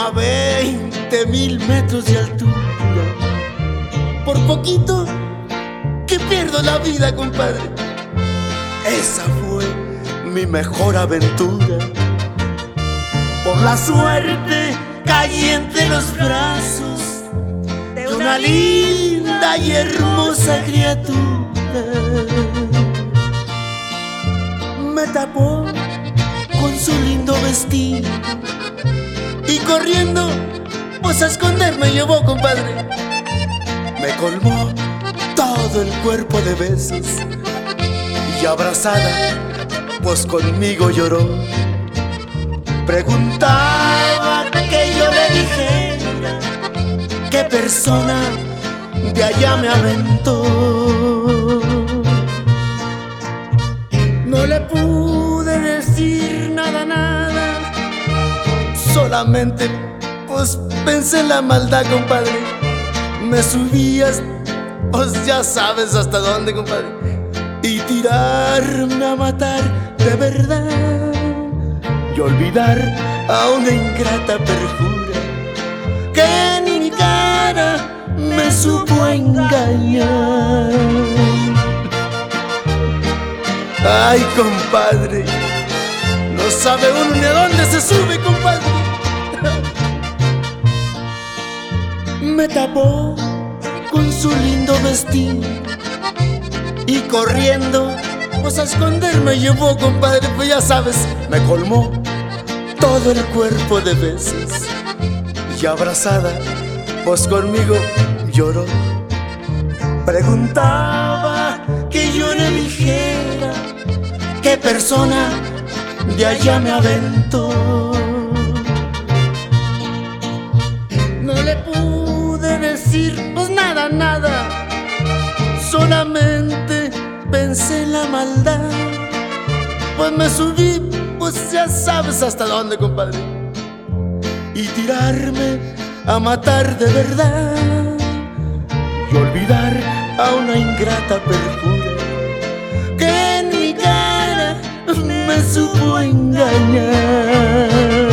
a 20,000 metros de altura. Por poquito que pierdo la vida, compadre. Esa fue mi mejor aventura. Por la suerte caí entre los brazos de una linda y hermosa criatura. Me tapó con su lindo vestido y corriendo, pues a esconder me llevó, compadre. Me colmó todo el cuerpo de besos y abrazada, pues conmigo lloró. Preguntaba que yo le dijera qué persona de allá me aventó. No le pude decir nada, solamente pues pensé en la maldad, compadre. Me subías, pues ya sabes hasta dónde, compadre, y tirarme a matar de verdad y olvidar a una ingrata perjura que en mi cara me supo engañar. Ay, compadre, no sabe uno ni a dónde se sube, compadre. Me tapó con su lindo vestido y corriendo, pues a esconder me llevó, compadre. Pues ya sabes, me colmó todo el cuerpo de besos y abrazada, pues conmigo lloró. Preguntaba que yo le dijera qué persona de allá me aventó. No le pude decir pues nada, solamente pensé en la maldad. Pues me subí, pues ya sabes hasta dónde, compadre, y tirarme a matar de verdad y olvidar a una ingrata perjura que en mi cara me supo engañar.